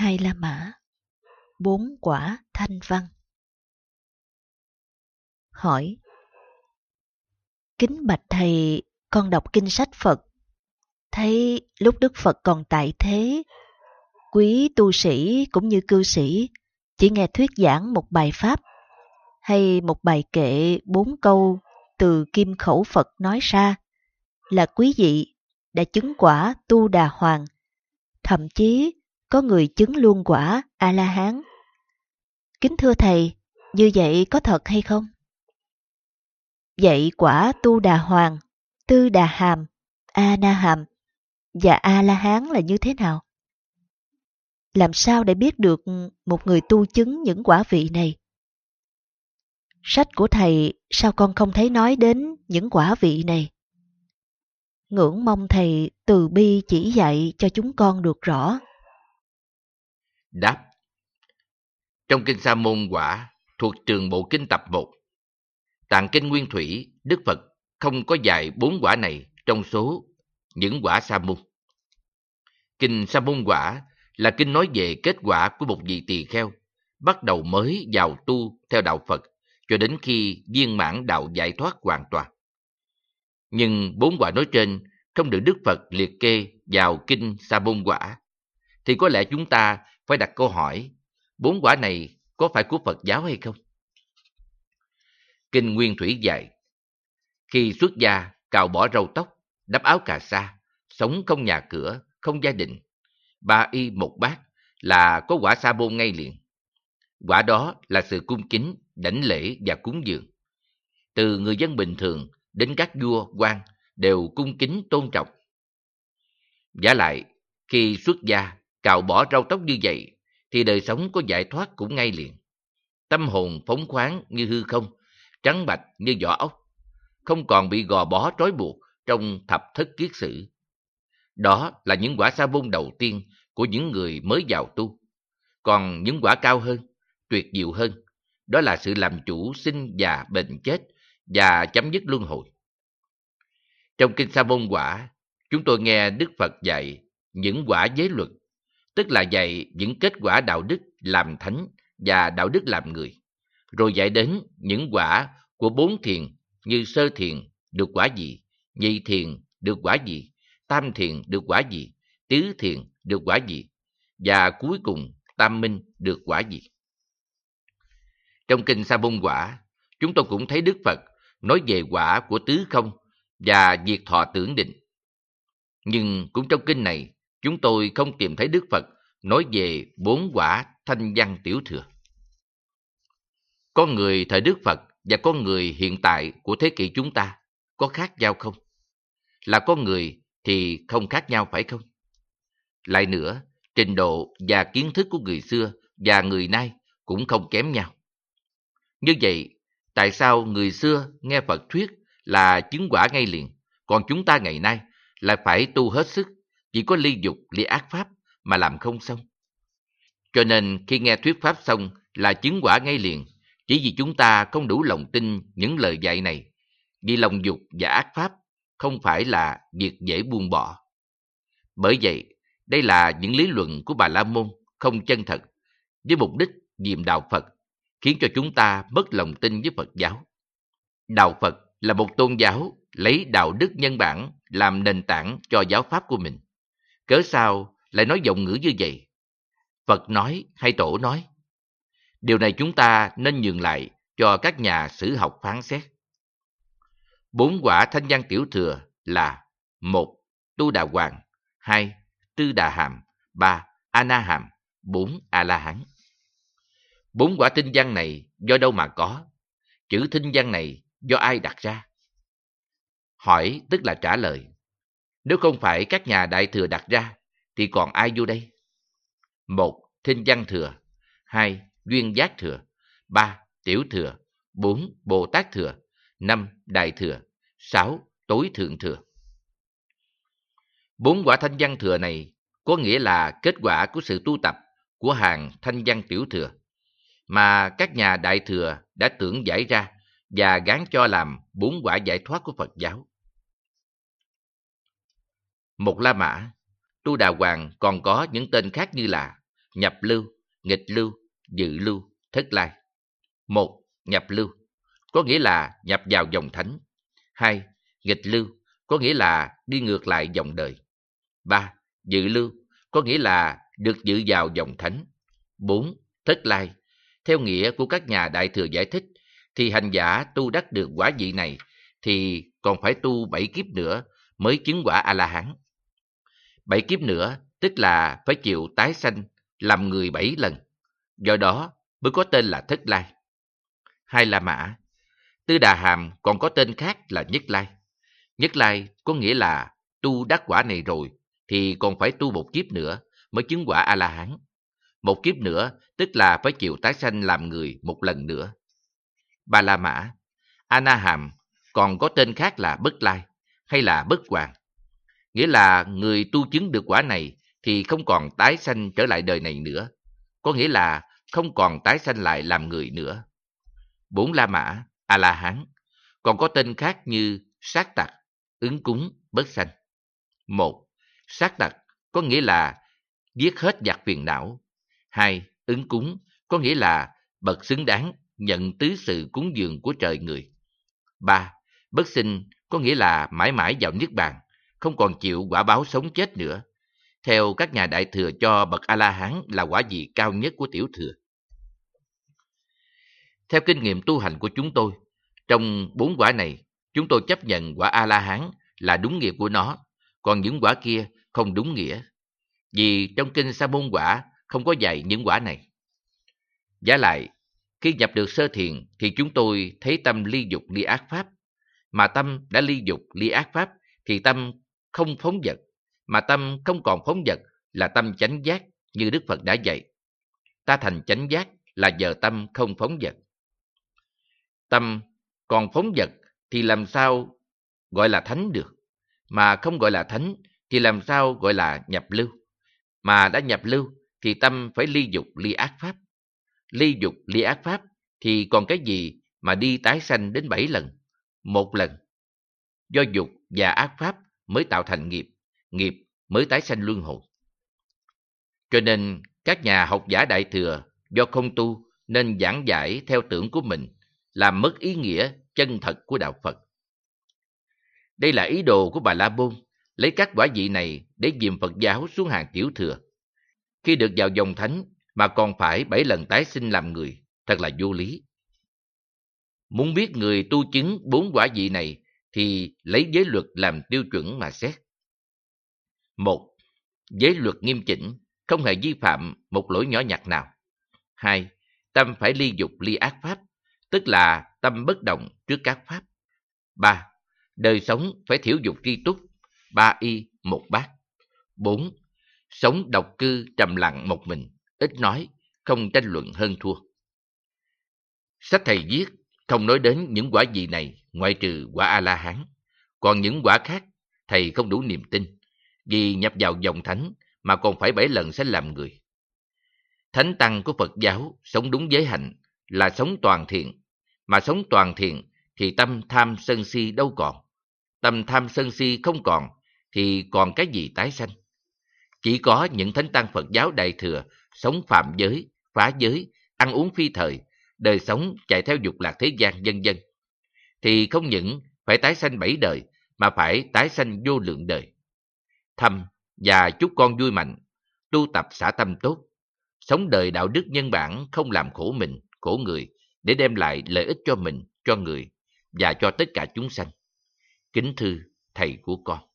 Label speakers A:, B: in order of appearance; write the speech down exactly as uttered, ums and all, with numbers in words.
A: hai La Mã, bốn quả thanh văn. Hỏi: Kính bạch thầy, con đọc kinh sách Phật, thấy lúc Đức Phật còn tại thế, quý tu sĩ cũng như cư sĩ chỉ nghe thuyết giảng một bài pháp hay một bài kệ bốn câu từ kim khẩu Phật nói ra là quý vị đã chứng quả Tu Đà Hoàng, thậm chí có người chứng luôn quả A-la-hán. Kính thưa thầy, như vậy có thật hay không? Vậy quả Tu Đà Hoàng, Tư Đà Hàm, A-na Hàm và A-la-hán là như thế nào? Làm sao để biết được một người tu chứng những quả vị này? Sách của thầy sao con không thấy nói đến những quả vị này? Ngưỡng mong thầy từ bi chỉ dạy cho chúng con được rõ.
B: Đáp: Trong kinh Sa môn quả thuộc Trường Bộ Kinh tập một, Tạng kinh Nguyên Thủy, Đức Phật không có dạy bốn quả này trong số những quả Sa môn. Kinh Sa môn quả là kinh nói về kết quả của một vị tỳ kheo bắt đầu mới vào tu theo đạo Phật cho đến khi viên mãn đạo giải thoát hoàn toàn. Nhưng bốn quả nói trên không được Đức Phật liệt kê vào kinh Sa môn quả, thì có lẽ chúng ta phải đặt câu hỏi: bốn quả này có phải của Phật giáo hay không? Kinh Nguyên Thủy dạy: Khi xuất gia, cạo bỏ râu tóc, đắp áo cà sa, sống không nhà cửa, không gia đình, ba y một bát là có quả sa môn ngay liền. Quả đó là sự cung kính, đảnh lễ và cúng dường. Từ người dân bình thường đến các vua, quan đều cung kính tôn trọng. Vả lại, khi xuất gia, cạo bỏ râu tóc như vậy, thì đời sống có giải thoát cũng ngay liền. Tâm hồn phóng khoáng như hư không, trắng bạch như vỏ ốc, không còn bị gò bó trói buộc trong thập thất kiết sử. Đó là những quả sa môn đầu tiên của những người mới vào tu. Còn những quả cao hơn, tuyệt diệu hơn, đó là sự làm chủ sinh già bệnh chết và chấm dứt luân hồi. Trong kinh Sa môn quả, chúng tôi nghe Đức Phật dạy những quả giới luật, tức là dạy những kết quả đạo đức làm thánh và đạo đức làm người, rồi dạy đến những quả của bốn thiền như sơ thiền được quả gì, nhị thiền được quả gì, tam thiền được quả gì, tứ thiền được quả gì, và cuối cùng tam minh được quả gì. Trong kinh Sa môn quả, chúng tôi cũng thấy Đức Phật nói về quả của tứ không và diệt thọ tưởng định. Nhưng cũng trong kinh này, chúng tôi không tìm thấy Đức Phật nói về bốn quả thanh văn tiểu thừa. Con người thời Đức Phật và con người hiện tại của thế kỷ chúng ta có khác nhau không? Là con người thì không khác nhau phải không? Lại nữa, trình độ và kiến thức của người xưa và người nay cũng không kém nhau. Như vậy, tại sao người xưa nghe Phật thuyết là chứng quả ngay liền, còn chúng ta ngày nay lại phải tu hết sức, chỉ có ly dục, ly ác pháp mà làm không xong? Cho nên khi nghe thuyết pháp xong là chứng quả ngay liền, chỉ vì chúng ta không đủ lòng tin những lời dạy này, vì lòng dục và ác pháp không phải là việc dễ buông bỏ. Bởi vậy, đây là những lý luận của Bà La Môn không chân thật, với mục đích diệm đạo Phật, khiến cho chúng ta mất lòng tin với Phật giáo. Đạo Phật là một tôn giáo lấy đạo đức nhân bản làm nền tảng cho giáo pháp của mình. Cớ sao lại nói giọng ngữ như vậy? Phật nói hay Tổ nói? Điều này chúng ta nên nhường lại cho các nhà sử học phán xét. Bốn quả thanh văn tiểu thừa là: một. Tu Đà Hoàng, hai. Tư Đà Hàm, ba. A Na Hàm, bốn. A La Hán. Bốn quả tinh văn này do đâu mà có? Chữ tinh văn này do ai đặt ra? Hỏi tức là trả lời. Nếu không phải các nhà đại thừa đặt ra, thì còn ai vô đây? Một. Thinh văn thừa, hai. Duyên giác thừa, ba. Tiểu thừa, bốn. Bồ Tát thừa, năm. Đại thừa, sáu. Tối thượng thừa. Bốn quả thanh văn thừa này có nghĩa là kết quả của sự tu tập của hàng thanh văn tiểu thừa, mà các nhà đại thừa đã tưởng giải ra và gán cho làm bốn quả giải thoát của Phật giáo. Một La Mã, Tu Đà Hoàng còn có những tên khác như là nhập lưu, nghịch lưu, dự lưu, thất lai. Một, nhập lưu, có nghĩa là nhập vào dòng thánh. Hai, nghịch lưu, có nghĩa là đi ngược lại dòng đời. Ba, dự lưu, có nghĩa là được dự vào dòng thánh. Bốn, thất lai, theo nghĩa của các nhà Đại Thừa giải thích, thì hành giả tu đắc được quả vị này thì còn phải tu bảy kiếp nữa mới chứng quả A-la-hán. Bảy kiếp nữa tức là phải chịu tái sanh làm người bảy lần, do đó mới có tên là thất lai. Hai La Mã, Tư Đà Hàm còn có tên khác là nhất lai. Nhất lai có nghĩa là tu đắc quả này rồi thì còn phải tu một kiếp nữa mới chứng quả A-la-hán. Một kiếp nữa tức là phải chịu tái sanh làm người một lần nữa. Ba La Mã, A Na Hàm còn có tên khác là bất lai hay là bất hoàn, nghĩa là người tu chứng được quả này thì không còn tái sanh trở lại đời này nữa, có nghĩa là không còn tái sanh lại làm người nữa. Bốn La Mã, A La Hán còn có tên khác như sát tặc, ứng cúng, bất sanh. Một, sát tặc có nghĩa là giết hết giặc phiền não. Hai, ứng cúng có nghĩa là bậc xứng đáng nhận tứ sự cúng dường của trời người. Ba, bất sinh có nghĩa là mãi mãi vào niết bàn, không còn chịu quả báo sống chết nữa. Theo các nhà Đại Thừa cho bậc A-la-hán là quả vị cao nhất của tiểu thừa. Theo kinh nghiệm tu hành của chúng tôi, trong bốn quả này, chúng tôi chấp nhận quả A-la-hán là đúng nghĩa của nó, còn những quả kia không đúng nghĩa. Vì trong kinh Sa môn quả không có dạy những quả này. Giả lại, khi nhập được sơ thiền thì chúng tôi thấy tâm ly dục ly ác pháp. Mà tâm đã ly dục ly ác pháp thì tâm không phóng dật. Mà tâm không còn phóng dật là tâm chánh giác như Đức Phật đã dạy. Ta thành chánh giác là giờ tâm không phóng dật. Tâm còn phóng dật thì làm sao gọi là thánh được? Mà không gọi là thánh thì làm sao gọi là nhập lưu? Mà đã nhập lưu thì tâm phải ly dục ly ác pháp. Ly dục ly ác pháp thì còn cái gì mà đi tái sanh đến bảy lần? Một lần. Do dục và ác pháp mới tạo thành nghiệp, nghiệp mới tái sanh luân hồi. Cho nên các nhà học giả Đại Thừa do không tu nên giảng giải theo tưởng của mình, làm mất ý nghĩa chân thật của đạo Phật. Đây là ý đồ của Bà La Môn, lấy các quả vị này để dìm Phật giáo xuống hàng tiểu thừa. Khi được vào dòng thánh mà còn phải bảy lần tái sinh làm người, thật là vô lý. Muốn biết người tu chứng bốn quả vị này thì lấy giới luật làm tiêu chuẩn mà xét. Một, giới luật nghiêm chỉnh, không hề vi phạm một lỗi nhỏ nhặt nào. Hai, tâm phải ly dục ly ác pháp, tức là tâm bất động trước các pháp. Ba, đời sống phải thiểu dục tri túc, ba y một bát. Bốn, sống độc cư trầm lặng một mình, ít nói, không tranh luận hơn thua. Sách thầy viết không nói đến những quả vị này ngoại trừ quả A-la-hán. Còn những quả khác thầy không đủ niềm tin, vì nhập vào dòng thánh mà còn phải bảy lần sẽ làm người. Thánh tăng của Phật giáo sống đúng giới hạnh là sống toàn thiện, mà sống toàn thiện thì tâm tham sân si đâu còn. Tâm tham sân si không còn thì còn cái gì tái sanh? Chỉ có những thánh tăng Phật giáo Đại Thừa sống phạm giới, phá giới, ăn uống phi thời, đời sống chạy theo dục lạc thế gian vân vân, thì không những phải tái sanh bảy đời mà phải tái sanh vô lượng đời. Thầm và chúc con vui mạnh, tu tập xả tâm tốt, sống đời đạo đức nhân bản, không làm khổ mình, khổ người, để đem lại lợi ích cho mình, cho người và cho tất cả chúng sanh. Kính thưa thầy của con.